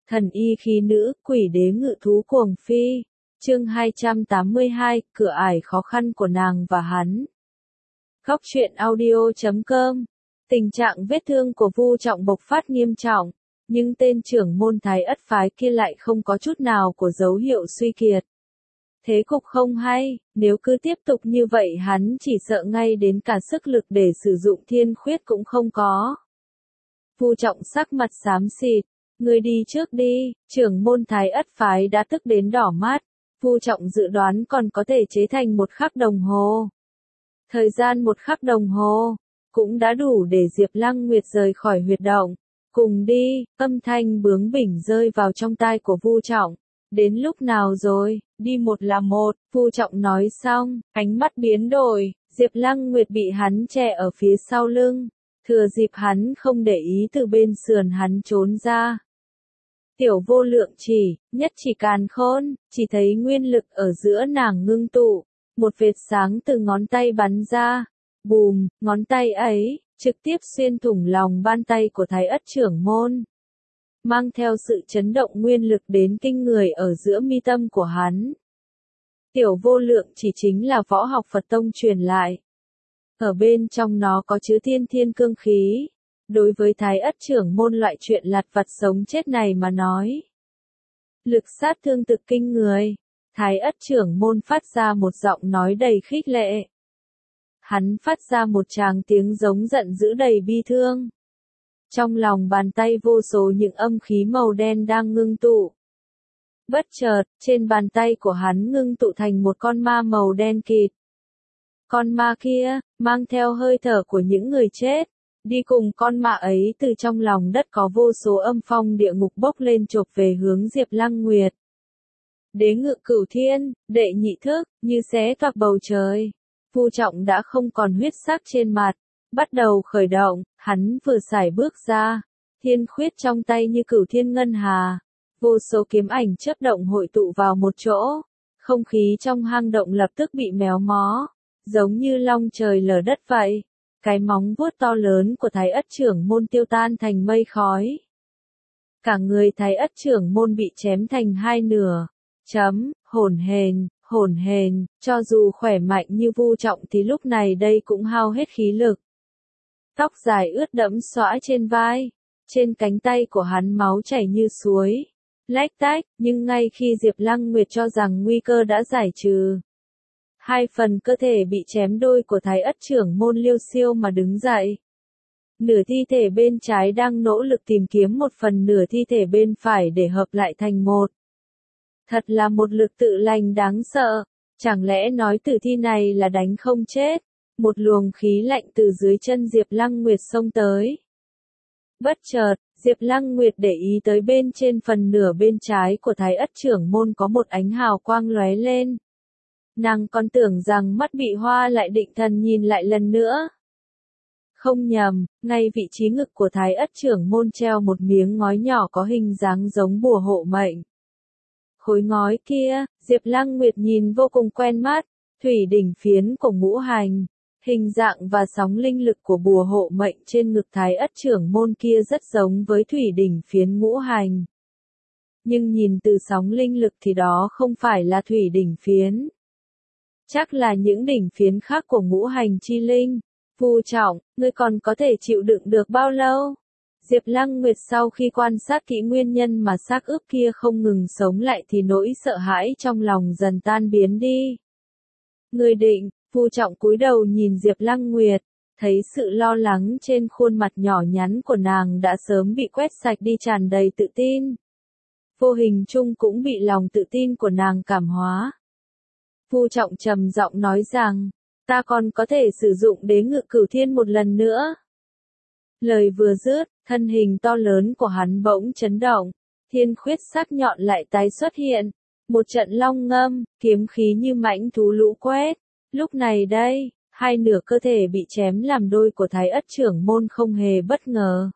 Thần y khí nữ, quỷ đế ngự thú cuồng phi. Chương 282, cửa ải khó khăn của nàng và hắn. Góc truyện audio.com. Tình trạng vết thương của Vu Trọng bộc phát nghiêm trọng, nhưng tên trưởng môn Thái Ất phái kia lại không có chút nào của dấu hiệu suy kiệt. Thế cục không hay, nếu cứ tiếp tục như vậy hắn chỉ sợ ngay đến cả sức lực để sử dụng thiên khuyết cũng không có. Vu Trọng sắc mặt xám xịt, ngươi đi trước đi, trưởng môn Thái Ất phái đã tức đến đỏ mắt. Vu Trọng dự đoán còn có thể chế thành 1 khắc đồng hồ. Thời gian 1 khắc đồng hồ cũng đã đủ để Diệp Lăng Nguyệt rời khỏi huyệt động. Cùng đi, âm thanh bướng bỉnh rơi vào trong tai của Vu Trọng. Đến lúc nào rồi, đi một là một, Vu Trọng nói xong, ánh mắt biến đổi, Diệp Lăng Nguyệt bị hắn che ở phía sau lưng. Thừa dịp hắn không để ý từ bên sườn hắn trốn ra. Tiểu Vô Lượng chỉ, nhất chỉ càn khôn, chỉ thấy nguyên lực ở giữa nàng ngưng tụ, một vệt sáng từ ngón tay bắn ra, bùm, ngón tay ấy, trực tiếp xuyên thủng lòng bàn tay của Thái Ất trưởng môn. Mang theo sự chấn động nguyên lực đến kinh người ở giữa mi tâm của hắn. Tiểu Vô Lượng chỉ chính là võ học Phật tông truyền lại. Ở bên trong nó có chứa thiên cương khí. Đối với Thái Ất trưởng môn loại chuyện lặt vặt sống chết này mà nói. Lực sát thương thực kinh người. Thái Ất trưởng môn phát ra một giọng nói đầy khích lệ. Hắn phát ra một tràng tiếng giống giận dữ đầy bi thương. Trong lòng bàn tay vô số những âm khí màu đen đang ngưng tụ. Bất chợt, trên bàn tay của hắn ngưng tụ thành một con ma màu đen kịt. Con ma kia, mang theo hơi thở của những người chết. Đi cùng con ma ấy từ trong lòng đất có vô số âm phong địa ngục bốc lên chộp về hướng Diệp Lăng Nguyệt. Đế ngự cửu thiên, đệ nhị thức, như xé toạc bầu trời. Vu Trọng đã không còn huyết sắc trên mặt. Bắt đầu khởi động, hắn vừa sải bước ra. Thiên khuyết trong tay như cửu thiên ngân hà. Vô số kiếm ảnh chớp động hội tụ vào một chỗ. Không khí trong hang động lập tức bị méo mó. Giống như long trời lở đất vậy. Cái móng vuốt to lớn của Thái Ất trưởng môn tiêu tan thành mây khói. Cả người Thái Ất trưởng môn bị chém thành 2 nửa. Hổn hển, cho dù khỏe mạnh như Vu Trọng thì lúc này đây cũng hao hết khí lực. Tóc dài ướt đẫm xõa trên vai, trên cánh tay của hắn máu chảy như suối. Lách tách, nhưng ngay khi Diệp Lăng Nguyệt cho rằng nguy cơ đã giải trừ. 2 phần cơ thể bị chém đôi của Thái Ất trưởng môn liêu xiêu mà đứng dậy. Nửa thi thể bên trái đang nỗ lực tìm kiếm một phần nửa thi thể bên phải để hợp lại thành một. Thật là một lực tự lành đáng sợ. Chẳng lẽ nói tử thi này là đánh không chết? Một luồng khí lạnh từ dưới chân Diệp Lăng Nguyệt xông tới. Bất chợt, Diệp Lăng Nguyệt để ý tới bên trên phần nửa bên trái của Thái Ất trưởng môn có một ánh hào quang lóe lên. Nàng còn tưởng rằng mắt bị hoa lại định thần nhìn lại lần nữa. Không nhầm, ngay vị trí ngực của Thái Ất trưởng môn treo một miếng ngói nhỏ có hình dáng giống bùa hộ mệnh. Khối ngói kia, Diệp Lăng Nguyệt nhìn vô cùng quen mắt, thủy đỉnh phiến của ngũ hành. Hình dạng và sóng linh lực của bùa hộ mệnh trên ngực Thái Ất trưởng môn kia rất giống với thủy đỉnh phiến ngũ hành. Nhưng nhìn từ sóng linh lực thì đó không phải là thủy đỉnh phiến. Chắc là những đỉnh phiến khác của ngũ hành chi linh. Vu Trọng, ngươi còn có thể chịu đựng được bao lâu? Diệp Lăng Nguyệt sau khi quan sát kỹ nguyên nhân mà xác ướp kia không ngừng sống lại thì nỗi sợ hãi trong lòng dần tan biến đi. Ngươi định, Vu Trọng cúi đầu nhìn Diệp Lăng Nguyệt, thấy sự lo lắng trên khuôn mặt nhỏ nhắn của nàng đã sớm bị quét sạch đi tràn đầy tự tin. Vô hình chung cũng bị lòng tự tin của nàng cảm hóa. Vu Trọng trầm giọng nói rằng, ta còn có thể sử dụng đế ngự cửu thiên một lần nữa. Lời vừa dứt, thân hình to lớn của hắn bỗng chấn động, thiên khuyết sắc nhọn lại tái xuất hiện. Một trận long ngâm, kiếm khí như mãnh thú lũ quét. Lúc này đây, 2 nửa cơ thể bị chém làm đôi của Thái Ất trưởng môn không hề bất ngờ.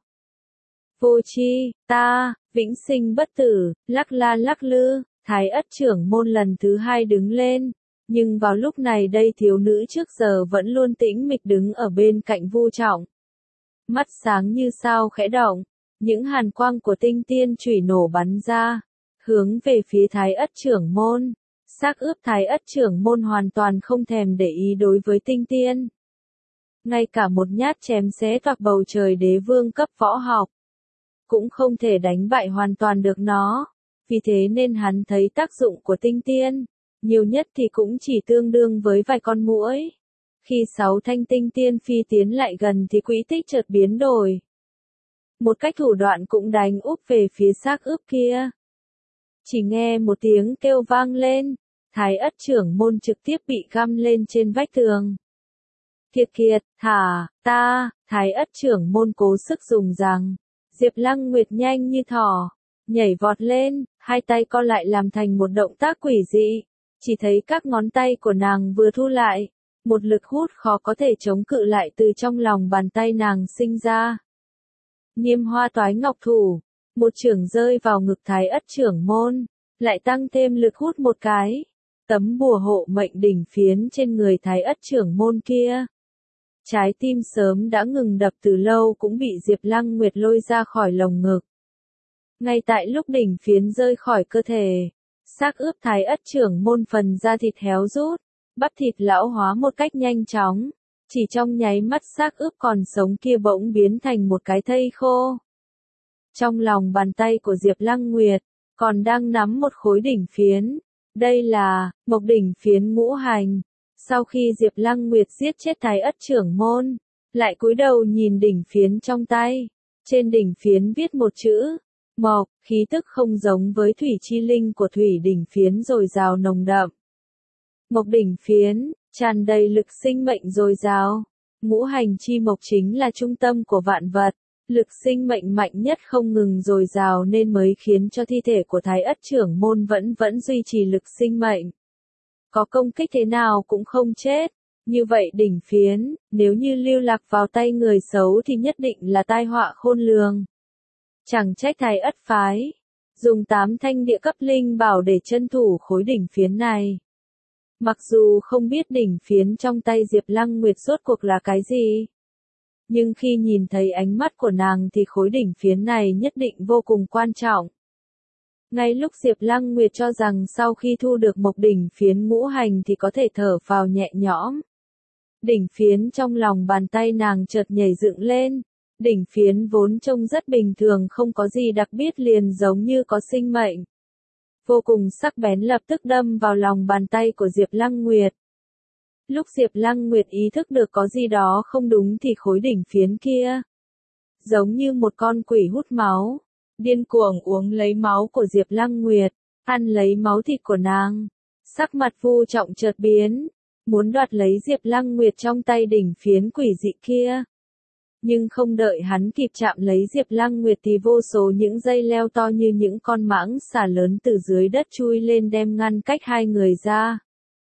Vô chi, ta, vĩnh sinh bất tử, lắc la lắc lư, Thái Ất trưởng môn lần thứ 2 đứng lên. Nhưng vào lúc này đây thiếu nữ trước giờ vẫn luôn tĩnh mịch đứng ở bên cạnh Vu Trọng. Mắt sáng như sao khẽ động, Những hàn quang của tinh tiên chủy nổ bắn ra, hướng về phía Thái Ất trưởng môn. Xác ướp Thái Ất trưởng môn hoàn toàn không thèm để ý đối với tinh tiên. Ngay cả một nhát chém xé toạc bầu trời đế vương cấp võ học, cũng không thể đánh bại hoàn toàn được nó. Vì thế nên hắn thấy tác dụng của tinh tiên, nhiều nhất thì cũng chỉ tương đương với vài con muỗi. Khi 6 thanh tinh tiên phi tiến lại gần thì quỹ tích chợt biến đổi. Một cách thủ đoạn cũng đánh úp về phía xác ướp kia. Chỉ nghe một tiếng kêu vang lên, Thái Ất trưởng môn trực tiếp bị găm lên trên vách tường. Kiệt kiệt, thả, ta, Thái Ất trưởng môn cố sức dùng rằng. Diệp Lăng Nguyệt nhanh như thỏ, nhảy vọt lên, hai tay co lại làm thành một động tác quỷ dị. Chỉ thấy các ngón tay của nàng vừa thu lại, một lực hút khó có thể chống cự lại từ trong lòng bàn tay nàng sinh ra. Niêm Hoa Toái Ngọc Thủ, một chưởng rơi vào ngực Thái Ất trưởng môn, lại tăng thêm lực hút một cái. Tấm bùa hộ mệnh đỉnh phiến trên người Thái Ất trưởng môn kia. Trái tim sớm đã ngừng đập từ lâu cũng bị Diệp Lăng Nguyệt lôi ra khỏi lồng ngực. Ngay tại lúc đỉnh phiến rơi khỏi cơ thể, xác ướp Thái Ất trưởng môn phần da thịt héo rút, bắp thịt lão hóa một cách nhanh chóng. Chỉ trong nháy mắt xác ướp còn sống kia bỗng biến thành một cái thây khô. Trong lòng bàn tay của Diệp Lăng Nguyệt, còn đang nắm một khối đỉnh phiến. Đây là, mộc đỉnh phiến ngũ hành. Sau khi Diệp Lăng Nguyệt giết chết Thái Ất trưởng môn, lại cúi đầu nhìn đỉnh phiến trong tay. Trên đỉnh phiến viết một chữ, mộc, khí tức không giống với thủy chi linh của thủy đỉnh phiến dồi dào nồng đậm. Mộc đỉnh phiến, tràn đầy lực sinh mệnh dồi dào. Ngũ hành chi mộc chính là trung tâm của vạn vật. Lực sinh mệnh mạnh nhất không ngừng dồi dào nên mới khiến cho thi thể của Thái Ất trưởng môn vẫn duy trì lực sinh mệnh. Có công kích thế nào cũng không chết. Như vậy đỉnh phiến, nếu như lưu lạc vào tay người xấu thì nhất định là tai họa khôn lường. Chẳng trách Thái Ất phái dùng 8 thanh địa cấp linh bảo để trấn thủ khối đỉnh phiến này. Mặc dù không biết đỉnh phiến trong tay Diệp Lăng Nguyệt rốt cuộc là cái gì, nhưng khi nhìn thấy ánh mắt của nàng thì khối đỉnh phiến này nhất định vô cùng quan trọng. Ngay lúc Diệp Lăng Nguyệt cho rằng sau khi thu được mộc đỉnh phiến ngũ hành thì có thể thở phào nhẹ nhõm. Đỉnh phiến trong lòng bàn tay nàng chợt nhảy dựng lên. Đỉnh phiến vốn trông rất bình thường không có gì đặc biệt liền giống như có sinh mệnh. Vô cùng sắc bén lập tức đâm vào lòng bàn tay của Diệp Lăng Nguyệt. Lúc Diệp Lăng Nguyệt ý thức được có gì đó không đúng thì khối đỉnh phiến kia, giống như một con quỷ hút máu, điên cuồng uống lấy máu của Diệp Lăng Nguyệt, ăn lấy máu thịt của nàng. Sắc mặt Vu Trọng chợt biến, muốn đoạt lấy Diệp Lăng Nguyệt trong tay đỉnh phiến quỷ dị kia. Nhưng không đợi hắn kịp chạm lấy Diệp Lăng Nguyệt thì vô số những dây leo to như những con mãng xà lớn từ dưới đất chui lên đem ngăn cách hai người ra.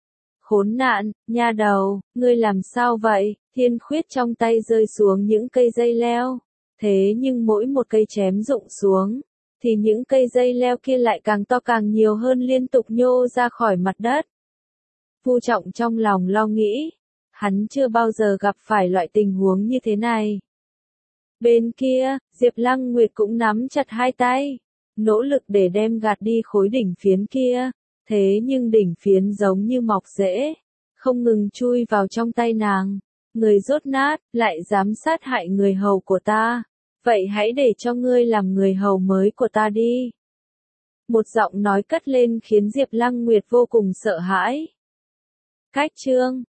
Khốn nạn, nha đầu, ngươi làm sao vậy? Thiên Khuyết trong tay rơi xuống những cây dây leo. Thế nhưng mỗi một cây chém rụng xuống, thì những cây dây leo kia lại càng to càng nhiều hơn liên tục nhô ra khỏi mặt đất. Vu Trọng trong lòng lo nghĩ, hắn chưa bao giờ gặp phải loại tình huống như thế này. Bên kia, Diệp Lăng Nguyệt cũng nắm chặt hai tay, nỗ lực để đem gạt đi khối đỉnh phiến kia. Thế nhưng đỉnh phiến giống như mọc rễ, không ngừng chui vào trong tay nàng. Người dốt nát, lại dám sát hại người hầu của ta. Vậy hãy để cho ngươi làm người hầu mới của ta đi. Một giọng nói cất lên khiến Diệp Lăng Nguyệt vô cùng sợ hãi. Cách chương